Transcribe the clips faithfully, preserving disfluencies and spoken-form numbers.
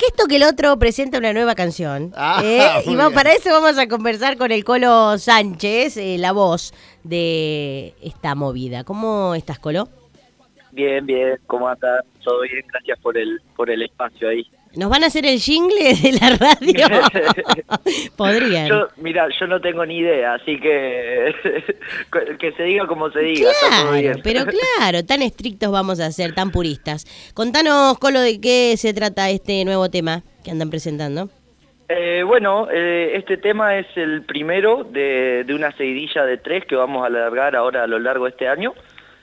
que esto que el otro presenta una nueva canción. Ah, ¿eh? muy Y vamos, bien. para eso vamos a conversar con el Colo Sánchez, eh, la voz de esta movida. ¿Cómo estás, Colo? Bien, bien, ¿cómo andas? Todo bien, gracias por el por el espacio ahí. ¿Nos van a hacer el jingle de la radio? Podrían. Yo, mira, yo no tengo ni idea, así que que se diga como se diga, está todo Claro, bien. pero claro, tan estrictos vamos a ser, tan puristas. Contanos, Colo, de qué se trata este nuevo tema que andan presentando. Eh, bueno, eh, este tema es el primero de, de una seguidilla de tres que vamos a alargar ahora a lo largo de este año,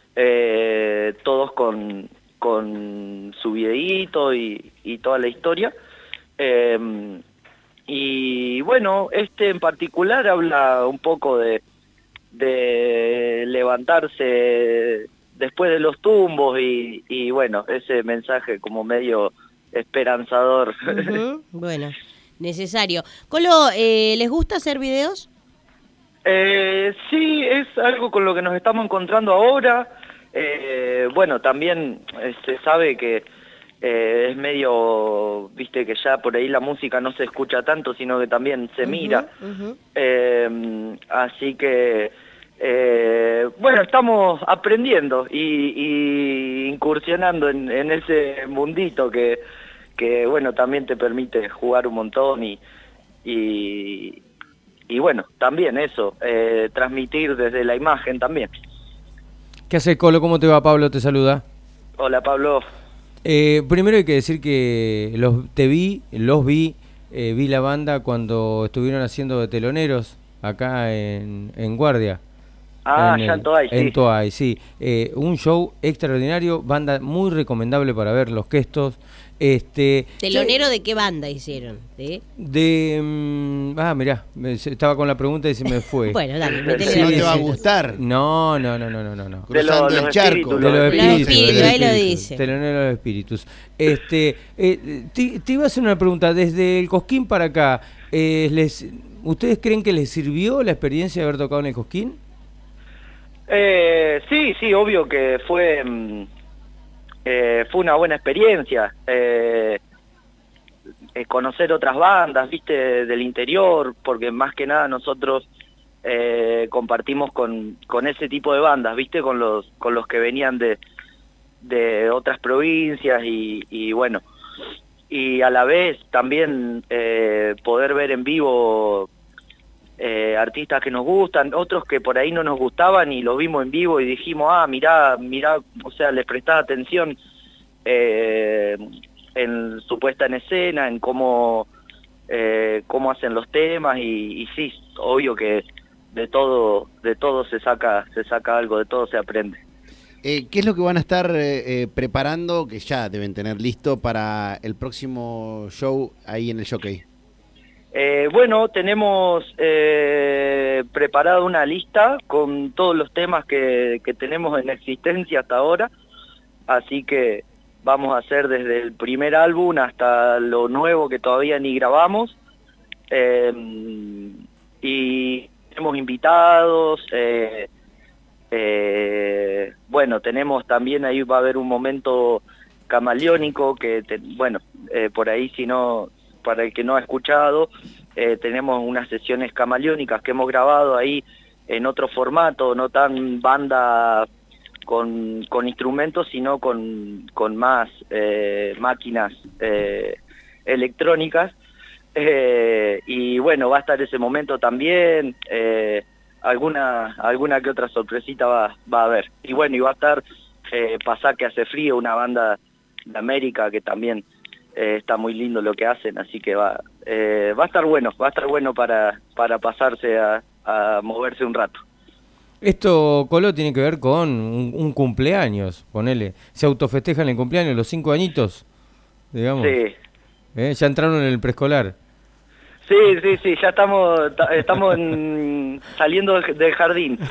eh, todos con, con su videíto y, y toda la historia. Eh, y bueno, este en particular habla un poco de, de levantarse después de los tumbos y, y bueno, ese mensaje como medio esperanzador. Uh-huh. Bueno, necesario. Colo, eh, ¿les gusta hacer videos? Eh, sí, es algo con lo que nos estamos encontrando ahora. Eh, bueno, también eh, se sabe que eh, es medio, viste que ya por ahí la música no se escucha tanto, sino que también se Uh-huh, mira. uh-huh. Eh, así que, eh, bueno, estamos aprendiendo y, y incursionando en, en ese mundito que, que, bueno, también te permite jugar un montón y... y Y bueno, también eso, eh, transmitir desde la imagen también. ¿Qué haces, Colo? ¿Cómo te va? Pablo te saluda. Hola, Pablo. Eh, primero hay que decir que los te vi, los vi, eh, vi la banda cuando estuvieron haciendo de teloneros acá en, en Guardia. Ah, en ya el- en Toay, sí. En Toay, sí. Eh, un show extraordinario, banda muy recomendable para ver los Questos. Este, ¿Telonero de qué banda hicieron? ¿De? De... mm, ah, mirá, me- se- estaba con la pregunta y se me fue. Bueno, dale, metele Sí, no los te va a sí. gustar. No, no, no, no, no, no. no. De Cruzando los- el los charco. espíritus, De los Los espíritus, espíritus, de los ahí lo espíritus, dice. Telonero de los espíritus. Este, eh, te, te iba a hacer una pregunta. Desde el Cosquín para acá, eh, les, ¿ustedes creen que les sirvió la experiencia de haber tocado en el Cosquín? Eh, sí, sí, obvio que fue, mm, eh, fue una buena experiencia. Eh, eh, conocer otras bandas, viste, del interior, porque más que nada nosotros eh, compartimos con, con ese tipo de bandas, viste, con los, con los que venían de, de otras provincias y, y bueno, y a la vez también eh, poder ver en vivo eh, artistas que nos gustan, otros que por ahí no nos gustaban y los vimos en vivo y dijimos, ah, mirá, mirá, o sea, les prestaba atención eh, en su puesta en escena, en cómo, eh, cómo hacen los temas y, y sí, obvio que de todo, de todo se saca, se saca algo, de todo se aprende. Eh, ¿Qué es lo que van a estar eh, eh, preparando, que ya deben tener listo para el próximo show ahí en el Jockey? Eh, bueno, tenemos eh, preparada una lista con todos los temas que, que tenemos en existencia hasta ahora, así que vamos a hacer desde el primer álbum hasta lo nuevo que todavía ni grabamos, eh, y tenemos invitados, eh, eh, bueno, tenemos también, ahí va a haber un momento camaleónico que, te, bueno, eh, por ahí si no... para el que no ha escuchado, eh, tenemos unas sesiones camaleónicas que hemos grabado ahí en otro formato, no tan banda con, con instrumentos, sino con, con más eh, máquinas eh, electrónicas. Eh, y bueno, va a estar ese momento también, eh, alguna, alguna que otra sorpresita va, va a haber. Y bueno, y va a estar eh, Pasá que hace frío, una banda de América que también... Eh, está muy lindo lo que hacen, así que va eh, va a estar bueno, va a estar bueno para, para pasarse a, a moverse un rato. Esto, Colo, tiene que ver con un, un cumpleaños, ponele. ¿Se autofestejan el cumpleaños, los cinco añitos? Digamos. Sí, ¿Eh? Ya entraron en el preescolar. sí, sí, sí, ya estamos ta- estamos en- saliendo del del jardín.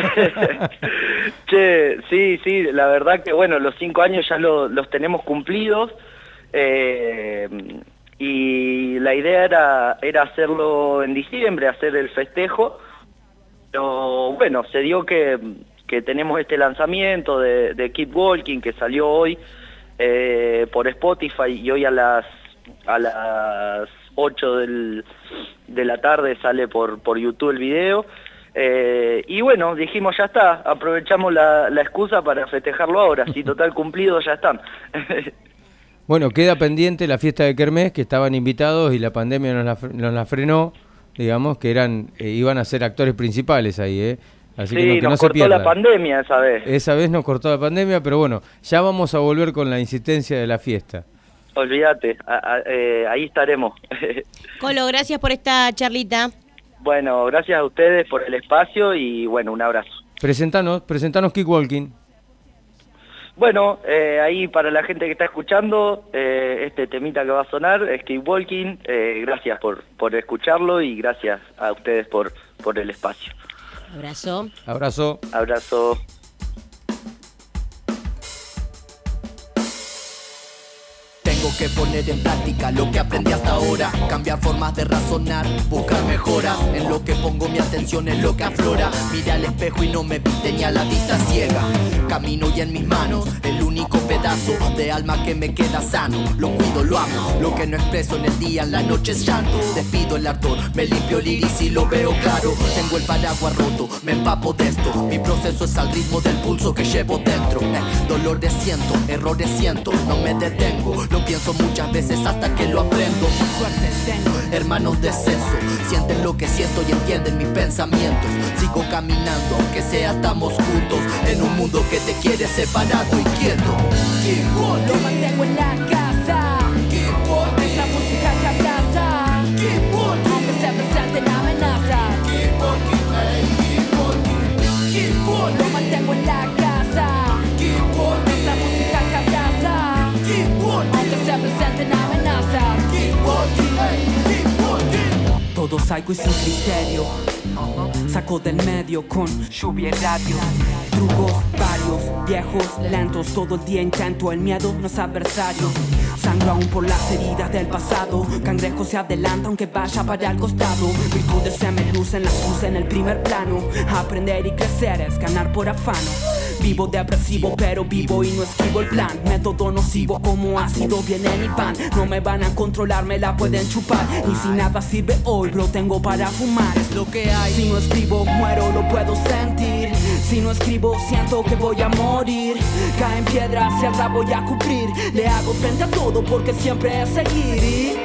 Che, sí, sí, la verdad que bueno, los cinco años ya lo- los tenemos cumplidos. Eh, y la idea era, era hacerlo en diciembre, hacer el festejo, pero bueno, se dio que, que tenemos este lanzamiento de, de Keep Walking que salió hoy eh, por Spotify y hoy a las a las ocho del, de la tarde sale por, por YouTube el video. Eh, y bueno, dijimos ya está, aprovechamos la, la excusa para festejarlo ahora, si total cumplido ya están. Bueno, queda pendiente la fiesta de Kermés, que estaban invitados y la pandemia nos la, nos la frenó, digamos, que eran eh, iban a ser actores principales ahí, ¿eh? Así sí, que no, que nos no se cortó pierdan. la pandemia esa vez. Esa vez nos cortó la pandemia, pero bueno, ya vamos a volver con la insistencia de la fiesta. Olvídate, a, a, eh, ahí estaremos. Colo, gracias por esta charlita. Bueno, gracias a ustedes por el espacio y bueno, un abrazo. Presentanos, presentanos Keep Walking. Bueno, eh, ahí para la gente que está escuchando, eh, este temita que va a sonar es Keep Walking. Eh, gracias por, por escucharlo y gracias a ustedes por, por el espacio. Abrazo. Abrazo. Abrazo. Tengo que poner en práctica lo que aprendí hasta ahora, cambiar formas de razonar, buscar mejoras. En lo que pongo mi atención es lo que aflora. Mira al espejo y no me pinte ni a la vista ciega. Camino y en mis manos el único pedazo de alma que me queda sano. Lo cuido, lo amo, lo que no expreso en el día, en la noche es llanto. Despido el ardor, me limpio el iris y lo veo claro. Tengo el paraguas roto, me empapo de esto. Mi proceso es al ritmo del pulso que llevo dentro. eh, Dolor de siento, errores siento, no me detengo. Lo pienso muchas veces hasta que lo aprendo. Suerte tengo, hermanos de sexo, sienten lo que siento y entienden mis pensamientos. Sigo caminando, aunque sea estamos juntos, en un mundo que te quiere separado y quieto. Keep walking. Lo mantengo en la casa. Keep walking. Es la música que abraza. Keep walking. Aunque se presenten amenazas. Keep walking, hey, keep walking. Keep walking. Lo mantengo en la casa. Keep walking. Es la música que abraza. Keep walking. Aunque se presenten amenazas. Keep walking, hey, keep walking. Todo psycho y sin criterio. Saco del medio con lluvia y radio. Trucos varios, viejos, lentos. Todo el día intento, el miedo no es adversario. Sangro aún por las heridas del pasado. Cangrejo se adelanta aunque vaya para el costado. Virtudes se me lucen, las puse en el primer plano. Aprender y crecer es ganar por afano. Vivo depresivo pero vivo y no esquivo el plan. Método nocivo como ácido viene mi pan. No me van a controlar, me la pueden chupar. Y si nada sirve hoy lo tengo para fumar. Es lo que hay. Si no escribo muero, lo puedo sentir. Si no escribo siento que voy a morir. Caen piedras y ahora voy a cubrir. Le hago frente a todo porque siempre es seguir y